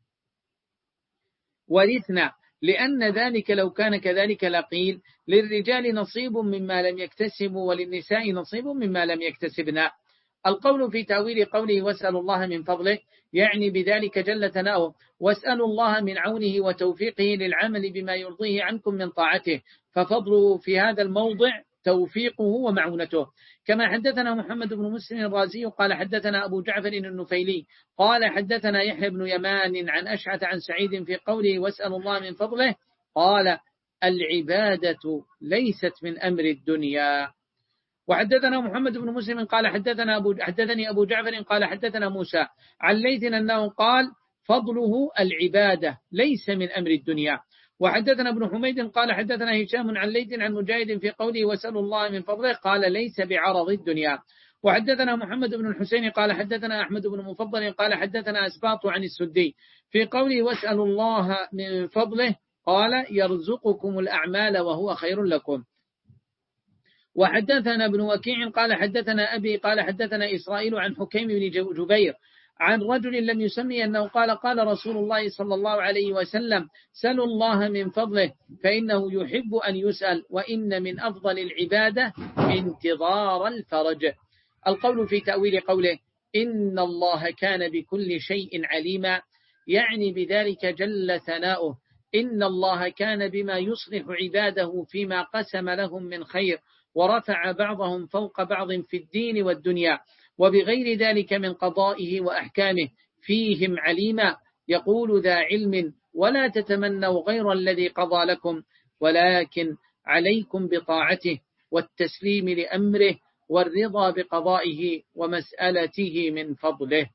ورثنا لأن ذلك لو كان كذلك لقيل للرجال نصيب مما لم يكتسبوا وللنساء نصيب مما لم يكتسبنا. القول في تأويل قوله واسألوا الله من فضله يعني بذلك جل ثناؤه واسألوا الله من عونه وتوفيقه للعمل بما يرضيه عنكم من طاعته ففضله في هذا الموضع توفيقه ومعونته. كما حدثنا محمد بن مسلم الرازي قال حدثنا أبو جعفر النفيلي قال حدثنا يحيى بن يمان عن أشعث عن سعيد في قوله واسأل الله من فضله قال العبادة ليست من أمر الدنيا. وحدثنا محمد بن مسلم قال حدثنا أبو حدثني أبو جعفر قال حدثنا موسى عن ليث أنه قال فضله العبادة ليس من أمر الدنيا. وحدثنا ابن حميد قال حدثنا هشام عن ليث عن مجاهد في قوله وسأل الله من فضله قال ليس بعرض الدنيا. وحدثنا محمد بن الحسين قال حدثنا أحمد بن مفضل قال حدثنا أسباط عن السدي في قوله واسأل الله من فضله قال يرزقكم الأعمال وهو خير لكم. وحدثنا ابن وكيع قال حدثنا أبي قال حدثنا إسرائيل عن حكيم بن جبير عن رجل لم يسمي أنه قال قال رسول الله صلى الله عليه وسلم سلوا الله من فضله فإنه يحب أن يسأل وإن من أفضل العبادة انتظار الفرج. القول في تأويل قوله إن الله كان بكل شيء عليما يعني بذلك جل ثناؤه إن الله كان بما يصلح عباده فيما قسم لهم من خير ورفع بعضهم فوق بعض في الدين والدنيا وبغير ذلك من قضائه وأحكامه فيهم عليما يقول ذا علم ولا تتمنوا غير الذي قضى لكم ولكن عليكم بطاعته والتسليم لأمره والرضا بقضائه ومسألته من فضله.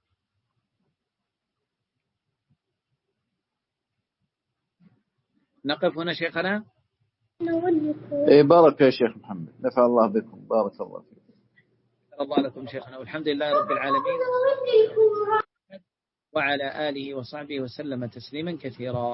نقف هنا شيخنا. إيه بارك يا شيخ محمد نفع الله بكم بارك الله فيكم. الله لكم شيخنا والحمد لله رب العالمين وعلى آله وصحبه وسلم تسليما كثيرا.